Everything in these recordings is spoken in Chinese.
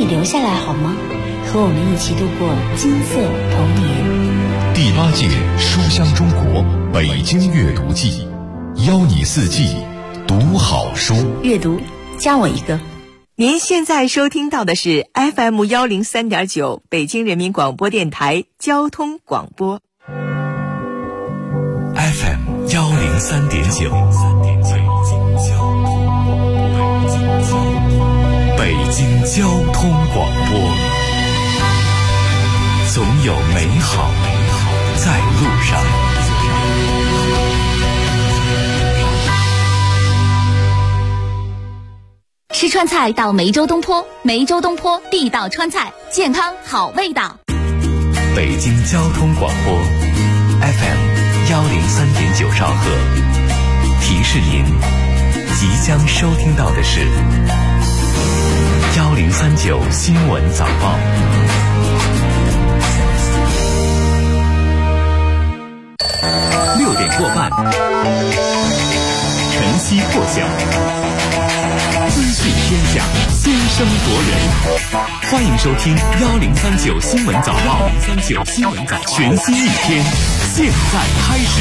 留下来好吗？和我们一起度过金色童年。 第8届书香中国北京阅读季，邀你四季读好书。 阅读，加我一个。 您现在收听到的是 FM 103.9北京人民广播电台交通广播。 FM 103.9，北京交通广播，总有美好在路上。 吃川菜到梅州东坡，梅州东坡地道川菜，健康好味道。 北京交通广播 FM 103.9兆赫，提示您即将收听到的是1039新闻早报。6点过半，晨曦破晓，资讯天下，先声夺人。欢迎收听1039新闻早报，1039新闻早报，全新一天，现在开始。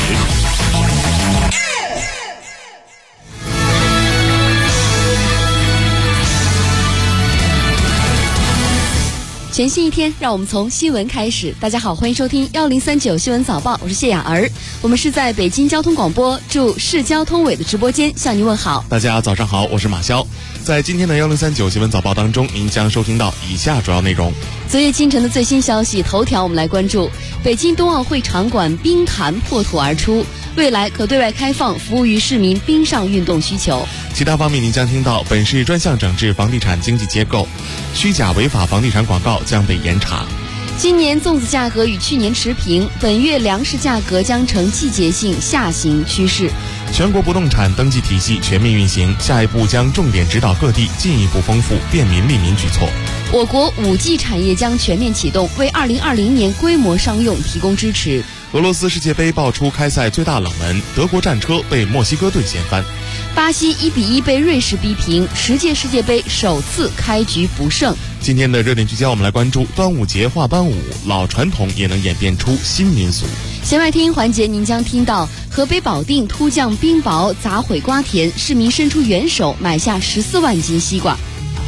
全新一天，让我们从新闻开始。大家好，欢迎收听1039新闻早报，我是谢雅儿。我们是在北京交通广播驻市交通委的直播间向您问好。 大家早上好，我是马潇。在今天的1039新闻早报当中，您将收听到以下主要内容。 昨夜今晨的最新消息，头条我们来关注：北京冬奥会场馆冰坛破土而出，未来可对外开放，服务于市民冰上运动需求。 其他方面，您将听到本市专项整治房地产经济结构，虚假违法房地产广告将被严查。 今年粽子价格与去年持平，本月粮食价格将呈季节性下行趋势。 全国不动产登记体系全面运行，下一步将重点指导各地进一步丰富便民利民举措。 我国 5G 产业将全面启动，为2020年规模商用提供支持。 俄罗斯世界杯爆出开赛最大冷门，德国战车被墨西哥队掀翻。 巴西1-1被瑞士逼平，10届世界杯首次开局不胜。 今天的热点聚焦，我们来关注端午节画班舞，老传统也能演变出新民俗。 弦外听环节，您将听到河北保定突降冰雹砸毁瓜田，市民伸出援手买下14万斤西瓜。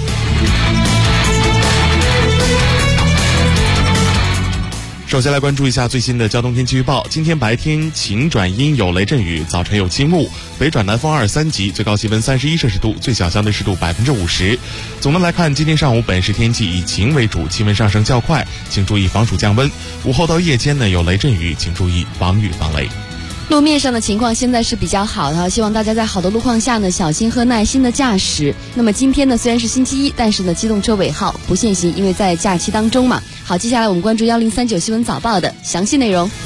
首先来关注一下最新的交通天气预报。今天白天晴转阴，有雷阵雨，早晨有轻雾，北转南风2、3级，最高气温31摄氏度，最小相对湿度50%。总的来看，今天上午本市天气以晴为主，气温上升较快，请注意防暑降温。午后到夜间呢有雷阵雨，请注意防雨防雷。 路面上的情况现在是比较好的，希望大家在好的路况下呢小心和耐心的驾驶。那么今天呢虽然是星期一，但是呢机动车尾号不限行，因为在假期当中嘛。好，接下来我们关注1039新闻早报的详细内容。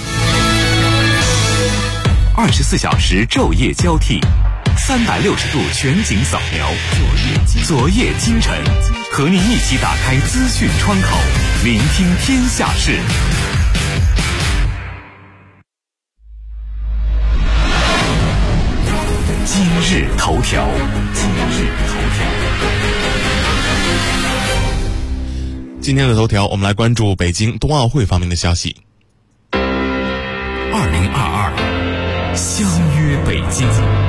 24小时昼夜交替，360度全景扫描，昨夜今晨，和您一起打开资讯窗口，聆听天下事。今日头条。 今天的头条，我们来关注北京冬奥会方面的消息。 2022，相约北京，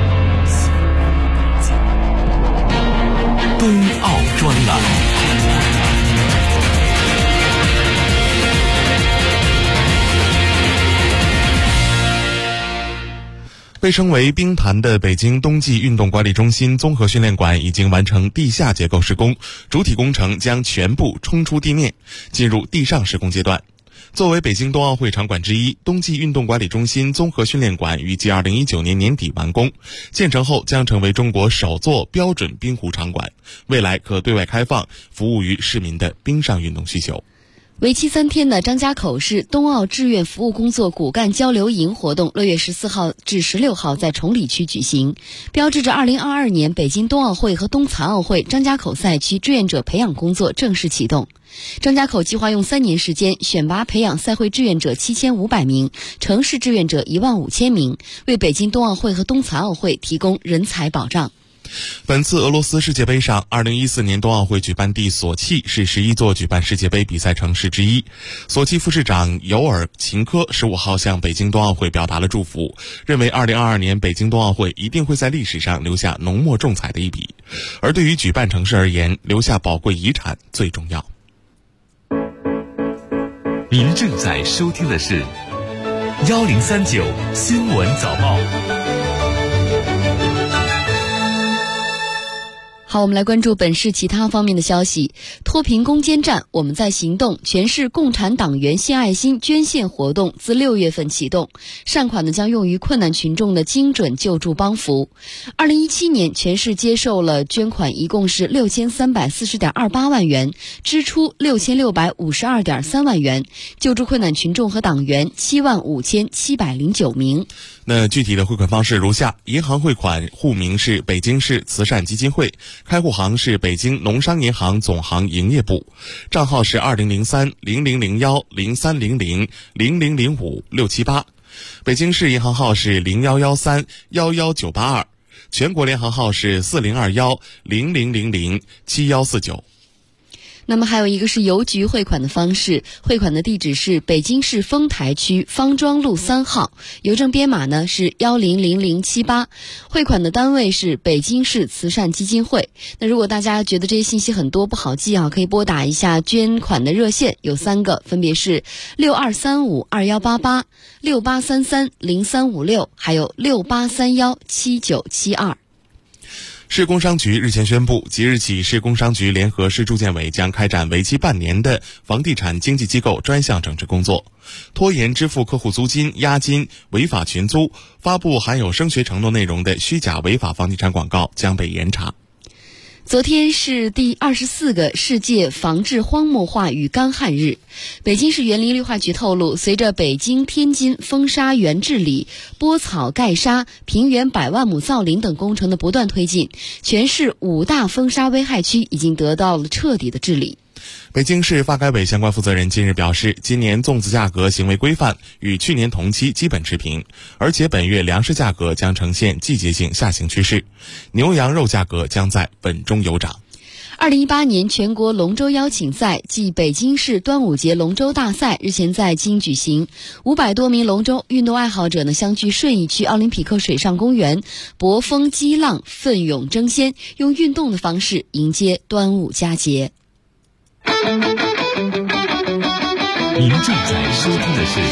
冬奥专栏。 被称为冰坛的北京冬季运动管理中心综合训练馆已经完成地下结构施工，主体工程将全部冲出地面，进入地上施工阶段。作为北京冬奥会场馆之一，冬季运动管理中心综合训练馆预计2019年年底完工，建成后将成为中国首座标准冰壶场馆，未来可对外开放，服务于市民的冰上运动需求。 为期3天的张家口市冬奥志愿服务工作骨干交流营活动6月14号至16号在崇礼区举行，标志着2022年北京冬奥会和冬残奥会张家口赛区志愿者培养工作正式启动。张家口计划用3年时间选拔培养赛会志愿者7500名，城市志愿者15000名，为北京冬奥会和冬残奥会提供人才保障。 本次俄罗斯世界杯上，2014年冬奥会举办地索契是11座举办世界杯比赛城市之一。索契副市长尤尔琴科15号向北京冬奥会表达了祝福，认为2022年北京冬奥会一定会在历史上留下浓墨重彩的一笔。而对于举办城市而言，留下宝贵遗产最重要。 您正在收听的是1039新闻早报。 好，我们来关注本市其他方面的消息。脱贫攻坚战，我们在行动。全市共产党员献爱心捐献活动自6月份启动，善款呢将用于困难群众的精准救助帮扶。2017年，全市接受了捐款一共是6340.28万元，支出6652.3万元，救助困难群众和党员75709名。 那具体的汇款方式如下：银行汇款户名是北京市慈善基金会，开户行是北京农商银行总行营业部，账号是2003-0001-0300-0005-678，北京市银行号是0113-11982，全国联行号是4021-0000-7149。 那么还有一个是邮局汇款的方式，汇款的地址是北京市丰台区方庄路3号，邮政编码呢是100078，汇款的单位是北京市慈善基金会。那如果大家觉得这些信息很多不好记啊，可以拨打一下捐款的热线，有3个，分别是62352188、68330356，还有68317972。 市工商局日前宣布，即日起，市工商局联合市住建委将开展为期半年的房地产经纪机构专项整治工作。拖延支付客户租金、押金、违法群租、发布含有升学承诺内容的虚假违法房地产广告将被严查。 昨天是第24个世界防治荒漠化与干旱日。北京市园林绿化局透露，随着北京、天津风沙园治理、拨草盖沙、平原100万亩造林等工程的不断推进，全市5大风沙危害区已经得到了彻底的治理。 北京市发改委相关负责人近日表示，今年粽子价格行为规范，与去年同期基本持平，而且本月粮食价格将呈现季节性下行趋势，牛羊肉价格将在稳中有涨。 2018年全国龙舟邀请赛暨北京市端午节龙舟大赛日前在京举行，500多名龙舟运动爱好者呢相聚顺义区奥林匹克水上公园，搏风激浪，奋勇争先，用运动的方式迎接端午佳节。 您正在收听的是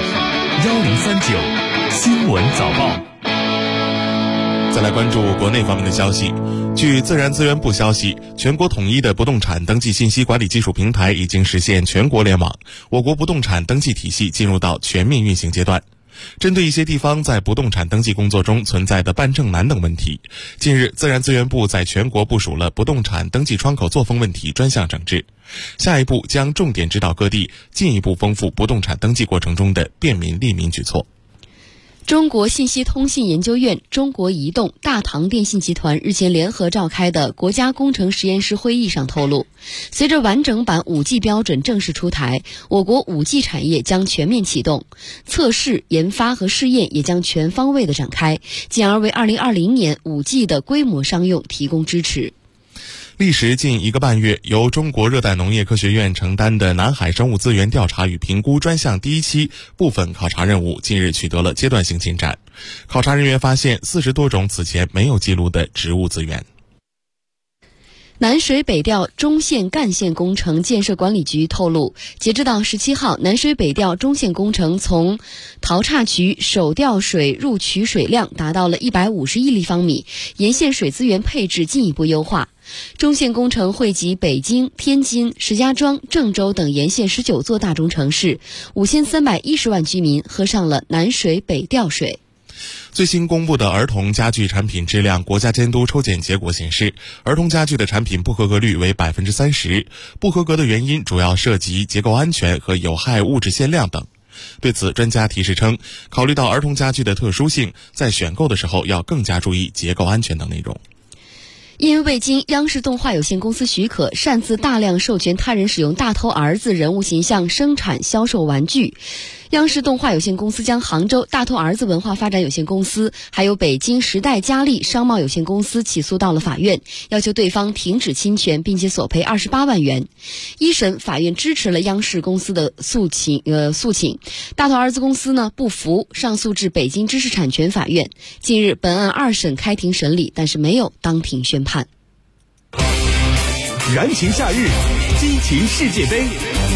1039新闻早报。 再来关注国内方面的消息。据自然资源部消息，全国统一的不动产登记信息管理技术平台已经实现全国联网，我国不动产登记体系进入到全面运行阶段。针对一些地方在不动产登记工作中存在的办证难等问题，近日自然资源部在全国部署了不动产登记窗口作风问题专项整治，下一步将重点指导各地进一步丰富不动产登记过程中的便民利民举措。 中国信息通信研究院、中国移动、大唐电信集团日前联合召开的国家工程实验室会议上透露，随着完整版 5G 标准正式出台，我国 5G 产业将全面启动，测试、研发和试验也将全方位的展开，进而为2020年 5G 的规模商用提供支持。 历时近1个半月，由中国热带农业科学院承担的南海生物资源调查与评估专项第1期部分考察任务近日取得了阶段性进展。考察人员发现40多种此前没有记录的植物资源。 南水北调中线干线工程建设管理局透露，截至到17号，南水北调中线工程从陶岔渠首调水入渠水量达到了150亿立方米，沿线水资源配置进一步优化。中线工程惠及北京、天津、石家庄、郑州等沿线19座大中城市，5310万居民喝上了南水北调水。 最新公布的儿童家具产品质量国家监督抽检结果显示，儿童家具的产品不合格率为 30%， 不合格的原因主要涉及结构安全和有害物质限量等。对此，专家提示称，考虑到儿童家具的特殊性，在选购的时候要更加注意结构安全等内容。 因未经央视动画有限公司许可，擅自大量授权他人使用大头儿子人物形象生产销售玩具， 央视动画有限公司将杭州大头儿子文化发展有限公司还有北京时代佳丽商贸有限公司起诉到了法院，要求对方停止侵权，并且索赔28万元。一审法院支持了央视公司的诉请，大头儿子公司呢不服，上诉至北京知识产权法院。近日本案2审开庭审理，但是没有当庭宣判。 燃情夏日，激情世界杯。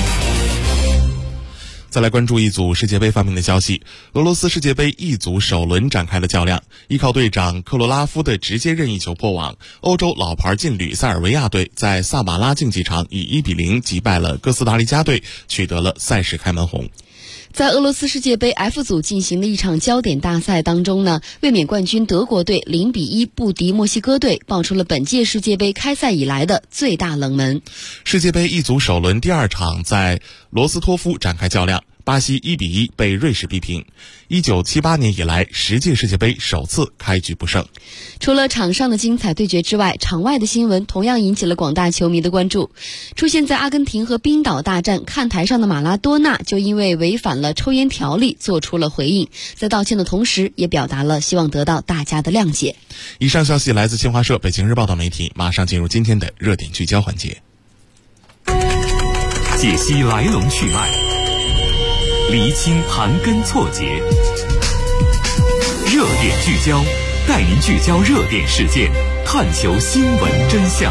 再来关注一组世界杯方面的消息。俄罗斯世界杯一组首轮展开了较量，依靠队长克罗拉夫的直接任意球破网，欧洲老牌劲旅塞尔维亚队在萨马拉竞技场以1-0击败了哥斯达黎加队，取得了赛事开门红。 在俄罗斯世界杯 F 组进行的一场焦点大赛当中呢，卫冕冠军德国队0-1不敌墨西哥队，爆出了本届世界杯开赛以来的最大冷门。 世界杯一组首轮第2场在罗斯托夫展开较量，巴西1-1被瑞士逼平。1978年以来10届世界杯首次开局不胜。 除了场上的精彩对决之外，场外的新闻同样引起了广大球迷的关注。出现在阿根廷和冰岛大战看台上的马拉多纳就因为违反了抽烟条例做出了回应，在道歉的同时也表达了希望得到大家的谅解。 以上消息来自新华社、北京日报等媒体。马上进入今天的热点聚焦环节， 解析来龙去脉，厘清盘根错节，热点聚焦，带您聚焦热点事件，探求新闻真相。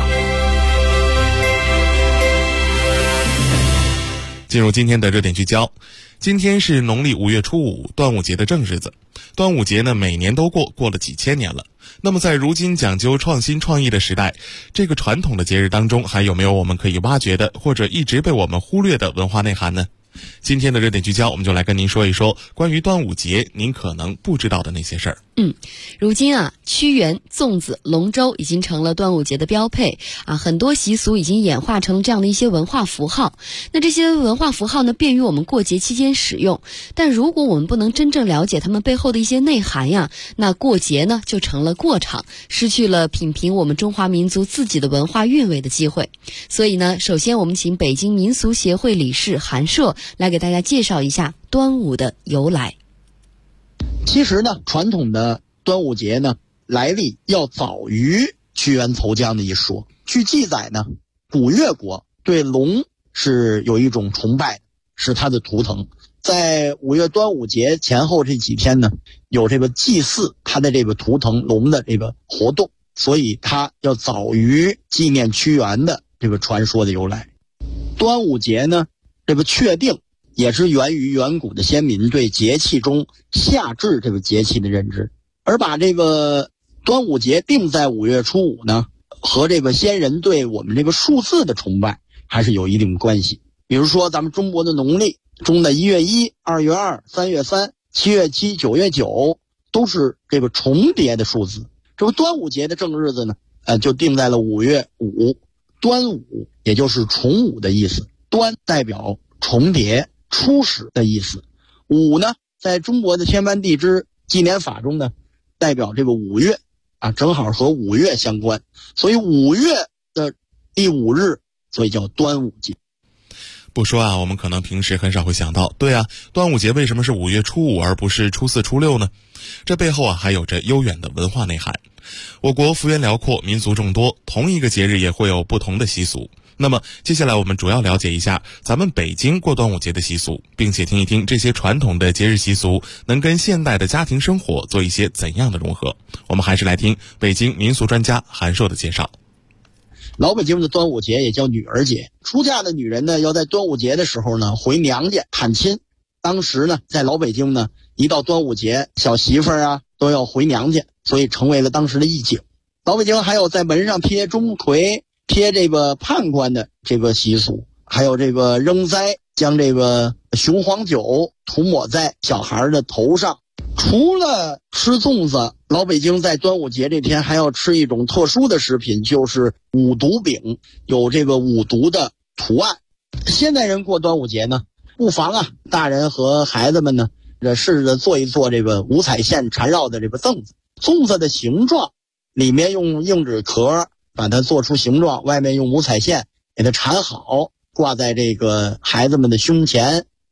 进入今天的热点聚焦。今天是农历5月初5，端午节的正日子。端午节呢，每年都过了几千年了。那么在如今讲究创新创意的时代，这个传统的节日当中，还有没有我们可以挖掘的，或者一直被我们忽略的文化内涵呢？今天的热点聚焦，我们就来跟您说一说关于端午节您可能不知道的那些事儿。 如今啊，屈原、粽子、龙舟已经成了端午节的标配啊，很多习俗已经演化成这样的一些文化符号。那这些文化符号呢，便于我们过节期间使用，但如果我们不能真正了解它们背后的一些内涵呀，那过节呢就成了过场，失去了品评我们中华民族自己的文化韵味的机会。所以呢，首先我们请北京民俗协会理事韩硕来给大家介绍一下端午的由来。 其实呢，传统的端午节呢，来历要早于屈原投江的一说。据记载呢，古越国对龙是有一种崇拜，是它的图腾。在5月端午节前后这几天呢，有这个祭祀它的这个图腾龙的这个活动，所以它要早于纪念屈原的这个传说的由来。端午节呢，这个确定也是源于远古的先民对节气中夏至这个节气的认知，而把这个端午节定在5月初5呢，和这个先人对我们这个数字的崇拜还是有一定关系。比如说咱们中国的农历中的1月1、2月2、3月3、7月7、9月9都是这个重叠的数字。这个端午节的正日子呢，就定在了5月5，端午也就是重午的意思，端代表重叠初始的意思，午呢在中国的天干地支纪年法中呢，代表这个5月啊，正好和5月相关，所以5月的第5日，所以叫端午节。 不说啊，我们可能平时很少会想到，对啊，端午节为什么是5月初5而不是初4、初6呢？这背后啊还有着悠远的文化内涵。我国幅员辽阔，民族众多，同一个节日也会有不同的习俗。那么接下来我们主要了解一下咱们北京过端午节的习俗，并且听一听这些传统的节日习俗能跟现代的家庭生活做一些怎样的融合。我们还是来听北京民俗专家韩硕的介绍。 老北京的端午节也叫女儿节，出嫁的女人呢，要在端午节的时候呢回娘家探亲。当时呢，在老北京呢，一到端午节，小媳妇儿啊都要回娘家，所以成为了当时的义景。老北京还有在门上贴钟馗、贴这个判官的这个习俗，还有这个扔灾，将这个雄黄酒涂抹在小孩的头上。除了吃粽子，老北京在端午节这天还要吃一种特殊的食品，就是五毒饼，有这个五毒的图案。现代人过端午节呢，不妨啊，大人和孩子们呢，试着做一做这个五彩线缠绕的这个粽子。粽子的形状，里面用硬纸壳把它做出形状，外面用五彩线给它缠好，挂在这个孩子们的胸前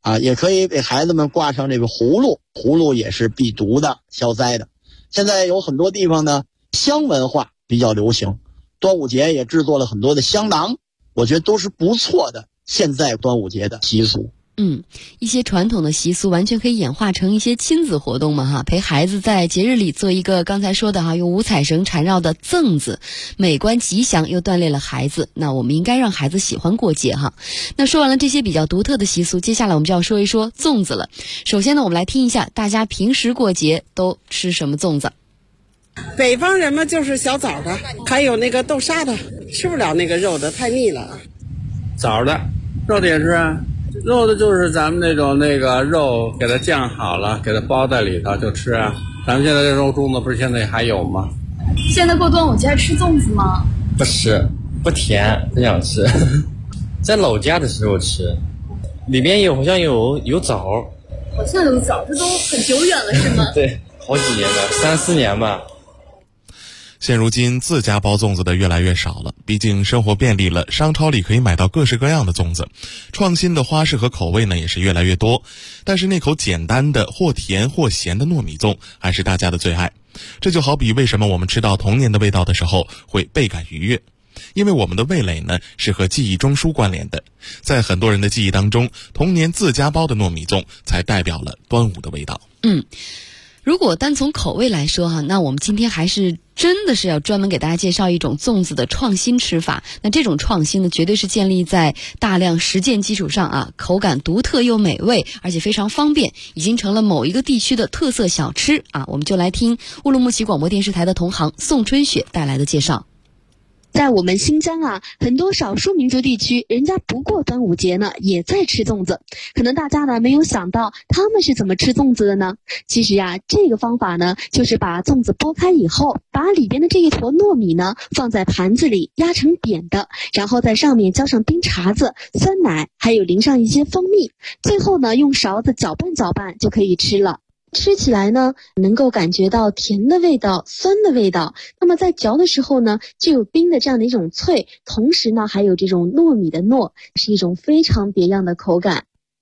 也可以给孩子们挂上这个葫芦，葫芦也是避毒的、消灾的。现在有很多地方呢，香文化比较流行，端午节也制作了很多的香囊，我觉得都是不错的现在端午节的习俗。 一些传统的习俗完全可以演化成一些亲子活动嘛陪孩子在节日里做一个刚才说的用五彩绳缠绕的粽子，美观吉祥又锻炼了孩子。那我们应该让孩子喜欢过节那说完了这些比较独特的习俗，接下来我们就要说一说粽子了。首先呢，我们来听一下大家平时过节都吃什么粽子。 北方人嘛就是小枣的，还有那个豆沙的，吃不了那个肉的，太腻了。 枣的，肉的也是啊。肉的就是咱们那个肉给它酱好了，给它包在里头就吃啊。咱们现在这肉粽子不是现在还有吗？ 现在过端午节还吃粽子吗？ 不吃，不甜，不想吃。在老家的时候吃，里边好像有枣。 好像有枣，这都很久远了是吗？ 对，好几年了，3、4年吧。 现如今自家包粽子的越来越少了，毕竟生活便利了，商超里可以买到各式各样的粽子，创新的花式和口味呢也是越来越多。但是那口简单的或甜或咸的糯米粽还是大家的最爱。这就好比为什么我们吃到童年的味道的时候会倍感愉悦，因为我们的味蕾呢是和记忆中枢关联的。在很多人的记忆当中，童年自家包的糯米粽才代表了端午的味道。 如果单从口味来说那我们今天还是真的是要专门给大家介绍一种粽子的创新吃法。那这种创新呢，绝对是建立在大量实践基础上口感独特又美味，而且非常方便，已经成了某一个地区的特色小吃我们就来听乌鲁木齐广播电视台的同行宋春雪带来的介绍。 在我们新疆很多少数民族地区，人家不过端午节呢，也在吃粽子。可能大家呢没有想到，他们是怎么吃粽子的呢？其实这个方法呢，就是把粽子剥开以后，把里边的这一坨糯米呢放在盘子里压成扁的，然后在上面浇上冰碴子、酸奶，还有淋上一些蜂蜜，最后呢用勺子搅拌搅拌就可以吃了。吃起来呢，能够感觉到甜的味道、酸的味道。那么在嚼的时候呢，就有冰的这样的一种脆，同时呢，还有这种糯米的糯，是一种非常别样的口感。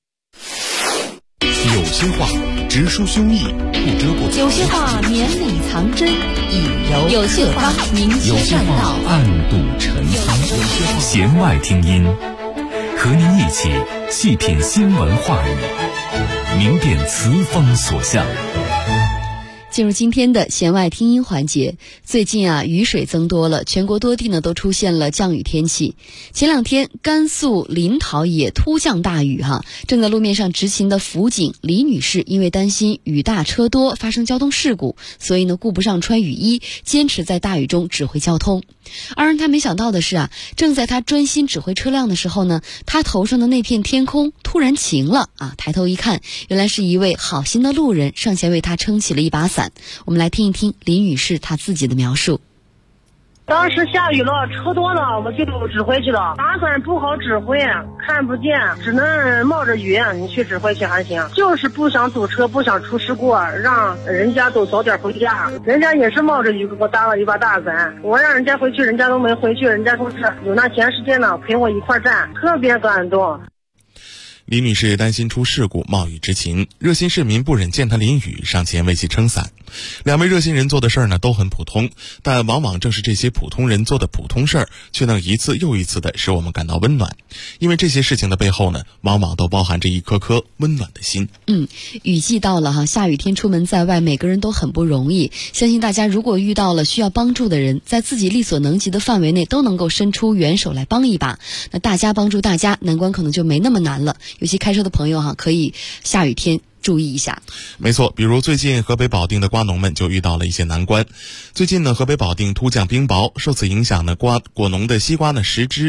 有些话直抒胸臆，不遮不有些话绵里藏针，以柔有些话明有些线话暗度陈仓， 弦外听音，和您一起细品新闻话语，明辨词风所向。 进入今天的弦外听音环节。最近雨水增多了，全国多地呢都出现了降雨天气。前2天甘肃临洮也突降大雨正在路面上执勤的辅警李女士因为担心雨大车多发生交通事故，所以呢顾不上穿雨衣，坚持在大雨中指挥交通。而让她没想到的是正在她专心指挥车辆的时候呢，她头上的那片天空突然晴了抬头一看，原来是一位好心的路人上前为她撑起了一把伞。我们来听一听李女士她自己的描述。 当时下雨了，车多了，我就指挥去了。打伞不好指挥，看不见，只能冒着雨你去指挥去还行。就是不想堵车，不想出事故，让人家都早点回家。人家也是冒着雨给我搭了一把大伞，我让人家回去，人家都没回去，人家说是有那闲时间呢，陪我一块站，特别感动。 李女士担心出事故，冒雨执勤，热心市民不忍见她淋雨，上前为其撑伞。2位热心人做的事儿呢都很普通，但往往正是这些普通人做的普通事儿，却能一次又一次的使我们感到温暖。因为这些事情的背后呢，往往都包含着一颗颗温暖的心。 雨季到了下雨天出门在外，每个人都很不容易。相信大家如果遇到了需要帮助的人，在自己力所能及的范围内，都能够伸出援手来帮一把。那大家帮助大家，难关可能就没那么难了。有些开车的朋友可以下雨天注意一下。 没错，比如最近河北保定的瓜农们就遇到了一些难关。最近呢，河北保定突降冰雹，受此影响呢，果农的西瓜呢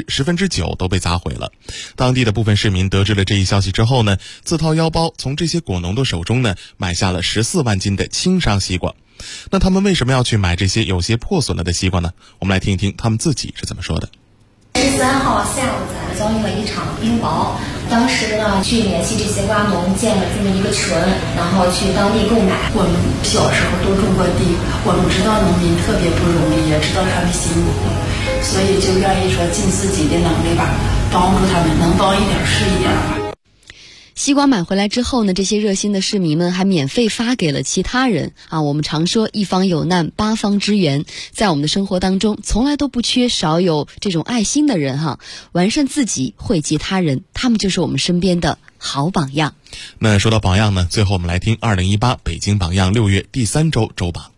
9%都被砸毁了。当地的部分市民得知了这一消息之后呢，自掏腰包从这些果农的手中呢买下了14万斤的轻伤西瓜。那他们为什么要去买这些有些破损了的西瓜呢？我们来听一听他们自己是怎么说的。 13号下午咱们遭遇了一场冰雹，当时呢去联系这些瓜农建了这么一个群，然后去当地购买。 我们小时候都种过地，我们知道农民特别不容易，也知道他们辛苦，所以就愿意说尽自己的能力吧，帮助他们，能帮一点是一点吧。 西瓜买回来之后呢，这些热心的市民们还免费发给了其他人啊。我们常说一方有难八方支援，在我们的生活当中从来都不缺少有这种爱心的人哈，完善自己惠及他人，他们就是我们身边的好榜样。 那说到榜样呢，最后我们来听2018北京榜样6月第3周周榜。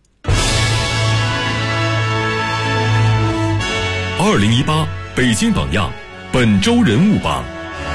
2018北京榜样本周人物榜。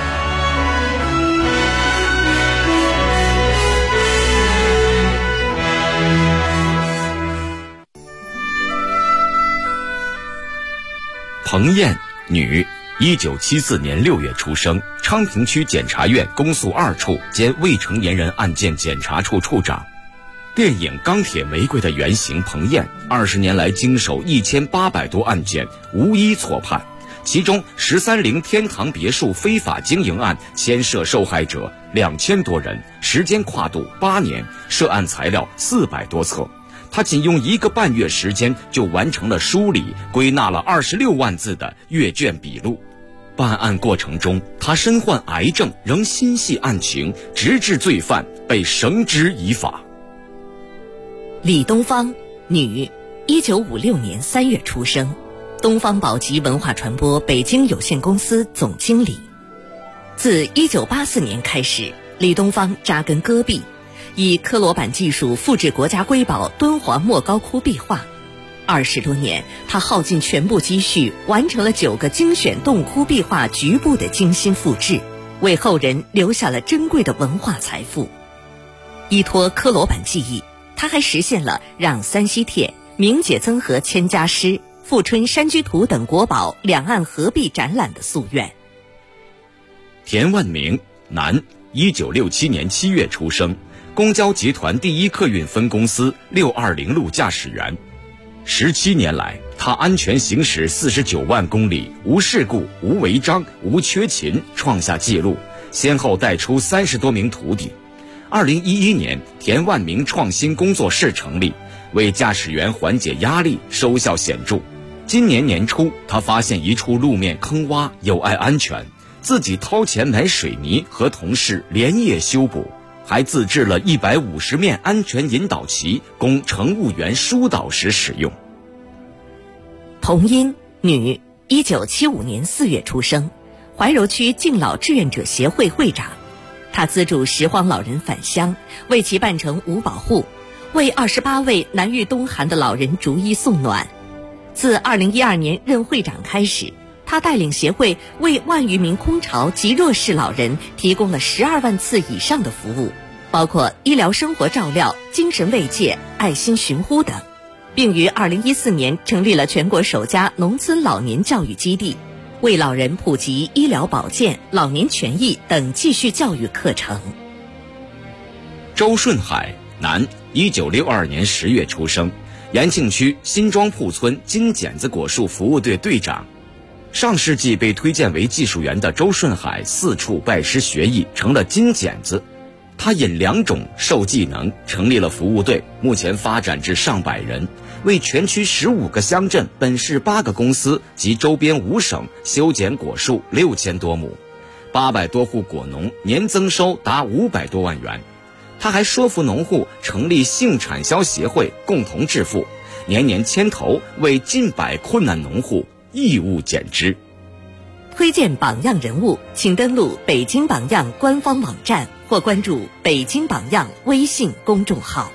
彭艳，女，1974年6月出生，昌平区检察院公诉2处兼未成年人案件检察处处长。电影《钢铁玫瑰》的原型彭艳，20年来经手1800多案件，无一错判。其中13陵天堂别墅非法经营案牵涉受害者2000多人，时间跨度8年，涉案材料400多册。他仅用1个半月时间就完成了梳理，归纳了26万字的阅卷笔录。办案过程中，他身患癌症，仍心系案情，直至罪犯被绳之以法。 李东方，女，1956年3月出生，东方宝吉文化传播北京有限公司总经理。自1984年开始，李东方扎根戈壁，以科罗板技术复制国家瑰宝敦煌莫高窟壁画。20多年，他耗尽全部积蓄，完成了9个精选洞窟壁画局部的精心复制，为后人留下了珍贵的文化财富。依托科罗板技艺，他还实现了让三溪帖、明解曾河千家诗、富春山居图等国宝两岸合璧展览的夙愿。 田万明，男，1967年7月出生，公交集团第一客运分公司620路驾驶员。17年来，他安全行驶49万公里，无事故、无违章、无缺勤，创下纪录，先后带出30多名徒弟。2011年，田万明创新工作室成立，为驾驶员缓解压力，收效显著。今年年初，他发现一处路面坑洼，有碍安全，自己掏钱买水泥，和同事连夜修补，还自制了150面安全引导旗，供乘务员疏导时使用。 童音，女，1975年4月出生，怀柔区敬老志愿者协会会长。他资助拾荒老人返乡，为其办成5保户，为28位南遇冬寒的老人逐一送暖。自2012年任会长开始，他带领协会为10000余名空巢及弱势老人提供了12万次以上的服务，包括医疗生活照料、精神慰藉、爱心寻呼等，并于2014年成立了全国首家农村老年教育基地，为老人普及医疗保健、老年权益等继续教育课程。 周顺海，男，1962年10月出生，延庆区新庄铺村金剪子果树服务队队长。上世纪被推荐为技术员的周顺海4处拜师学艺，成了金剪子。他引2种授技能，成立了服务队，目前发展至上百人，为全区15个乡镇、本市8个公司及周边5省修剪果树6000多亩，800多户果农年增收达500多万元。他还说服农户成立性产销协会，共同致富，年年牵头为近百困难农户义务剪枝。 推荐榜样人物，请登录北京榜样官方网站或关注北京榜样微信公众号。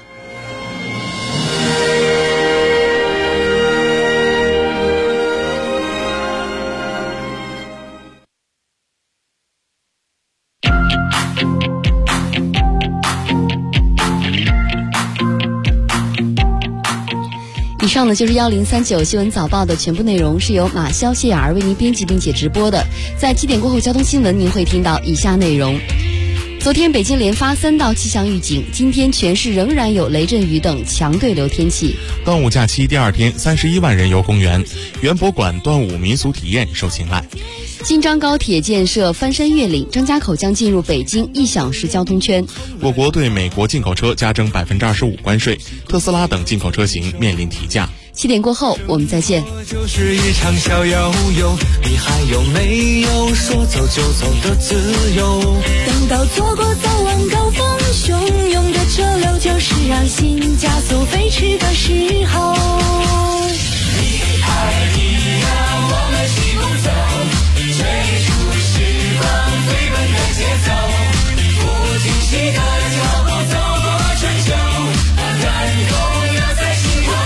以上呢就是1039新闻早报的全部内容，是由马潇、谢雅儿为您编辑并且直播的。在7点过后交通新闻，您会听到以下内容。昨天北京连发3道气象预警，今天全市仍然有雷阵雨等强对流天气。 端午假期第2天，31万人游公园，园博馆端午民俗体验受青睐。 京张高铁建设翻山越岭，张家口将进入北京1小时交通圈。 我国对美国进口车加征25%关税，特斯拉等进口车型面临提价。 7点过后我们再见。 就是一场小游泳，你还有没有说走就走的自由？ 等到错过早晚高峰，汹涌的车流就是让心加速飞驰的时候。 一二一呀，我们齐步走，追逐时光飞奔的节奏，不惊喜的脚步走过春秋，把感动留在心头。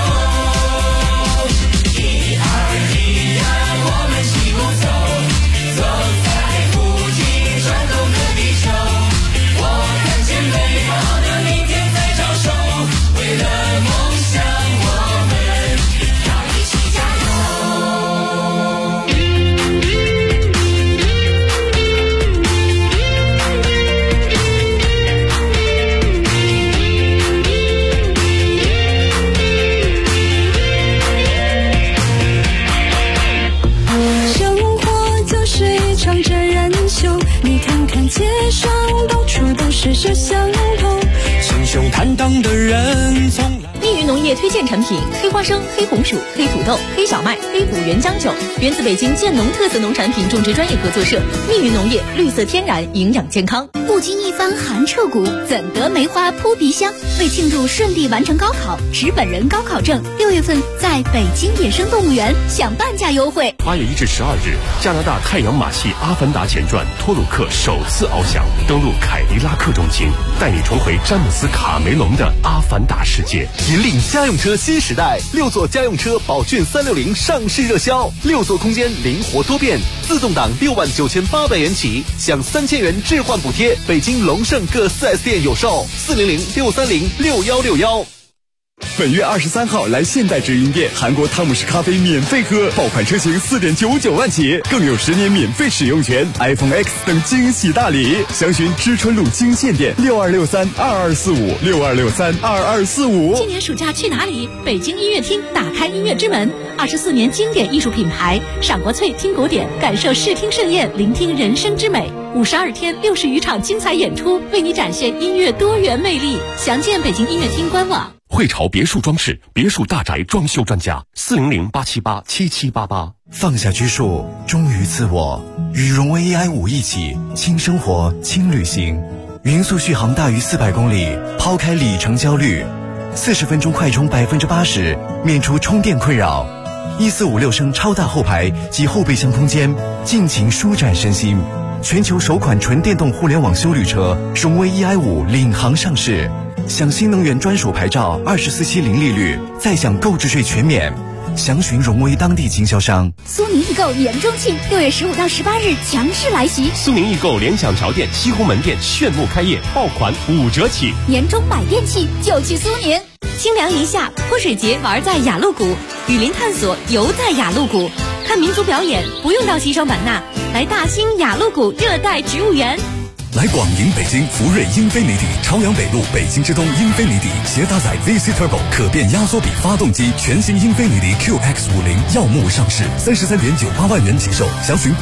一二一呀，我们齐步走，走在不停转动的地球，我看见美好的明天在招手，为了梦想我们要一起加油。 生活就是一场真人秀，你看看街上到处都是摄像头， 心胸坦荡的人从来。 密云农业推荐产品：黑花生、黑红薯、黑土豆、黑小麦、黑虎原浆酒，源自北京建农特色农产品种植专业合作社。密云农业，绿色天然，营养健康。 不经一番寒彻骨，怎得梅花扑鼻香？为庆祝顺利完成高考，持本人高考证，6月份在北京野生动物园享半价优惠。 8月1至12日，加拿大太阳马戏《阿凡达前传》托鲁克首次翱翔，登陆凯迪拉克中心，带你重回詹姆斯·卡梅隆的阿凡达世界。 引领家用车新时代，6座家用车宝骏360上市热销，6座空间灵活多变，自动挡69800元起，享3000元置换补贴。北京龙盛各 4S 店有售，400-630-6161。 本月23号来现代直营店，韩国汤姆士咖啡免费喝，爆款车型4.99万起，更有10年免费使用权， iPhone X 等惊喜大礼。详询知春路金线店62632245，62632245。 今年暑假去哪里？北京音乐厅打开音乐之门，24年经典艺术品牌，赏国粹，听古典，感受视听盛宴，聆听人生之美。52天60余场精彩演出，为你展现音乐多元魅力。详见北京音乐厅官网。 汇潮别墅装饰，别墅大宅装修专家，400-878-7788。 放下拘束，忠于自我，与荣威 AI5一起轻生活轻旅行，匀速续航大于400公里，抛开里程焦虑，40分钟快充80%，免除充电困扰。1456升超大后排及后备箱空间，尽情舒展身心。全球首款纯电动互联网休旅车荣威 EI5领航上市，享新能源专属牌照，24期零利率，再享购置税全免。详询荣威当地经销商。 苏宁易购年中庆，6月15到18日强势来袭。 苏宁易购联想桥店、西湖门店炫目开业，爆款5折起。 年终买电器就去苏宁。 清凉一夏，泼水节玩在雅鹿谷，雨林探索游在雅鹿谷，看民族表演不用到西双版纳，来大兴雅鹿谷热带植物园。 来广营北京福瑞英菲尼迪朝阳北路北京之东英菲尼迪携搭载 VC Turbo 可变压缩比发动机，全新英菲尼迪 QX50耀目上市，33.98万元起售，详询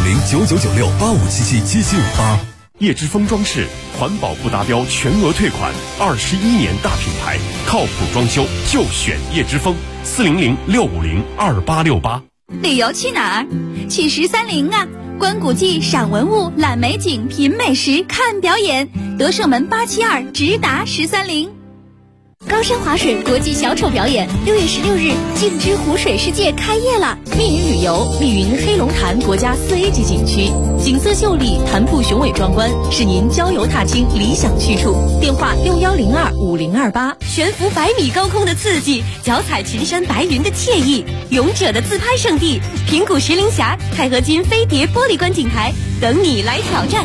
8490999685777758。 叶之峰装饰，环保不达标全额退款，21年大品牌，靠谱装修就选叶之峰，400-650-2868。 旅游去哪儿？去13陵啊！观古迹、赏文物、览美景、品美食、看表演，德胜门872直达13陵。高山滑水国际小丑表演，6月16日镜之湖水世界开业了。 密云旅游，密云黑龙潭国家4A 级景区，景色秀丽，潭瀑雄伟壮观，是您郊游踏青理想去处。电话61025028。悬浮100米高空的刺激，脚踩群山白云的惬意，勇者的自拍圣地，平谷石林峡、钛合金飞碟玻璃观景台，等你来挑战。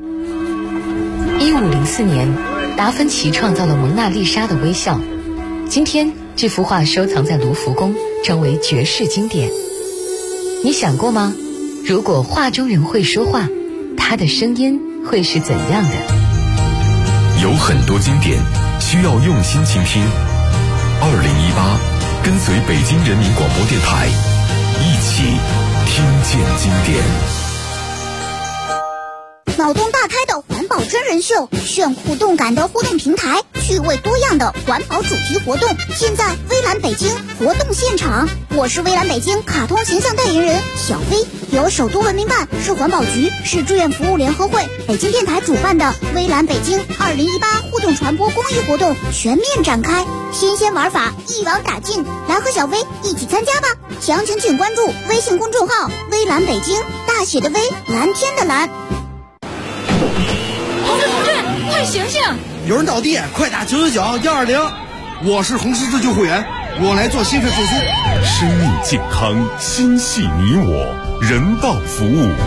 1504年，达芬奇创造了蒙娜丽莎的微笑。今天，这幅画收藏在卢浮宫，成为绝世经典。你想过吗？如果画中人会说话，他的声音会是怎样的？ 有很多经典需要用心倾听。2018，跟随北京人民广播电台，一起听见经典。 脑洞大开的环保真人秀，炫酷动感的互动平台，趣味多样的环保主题活动，现在微蓝北京活动现场，我是微蓝北京卡通形象代言人小飞，由首都文明办、市环保局、市志愿服务联合会、北京电台主办的微蓝北京2018互动传播公益活动全面展开，新鲜玩法一网打尽，来和小飞一起参加吧！详情请关注微信公众号“微蓝北京”，大写的微，蓝天的蓝。 同志，快醒醒！ 有人倒地，快打999-120。我是红十字救护员，我来做心肺复苏。 生命健康，心系你我，人道服务。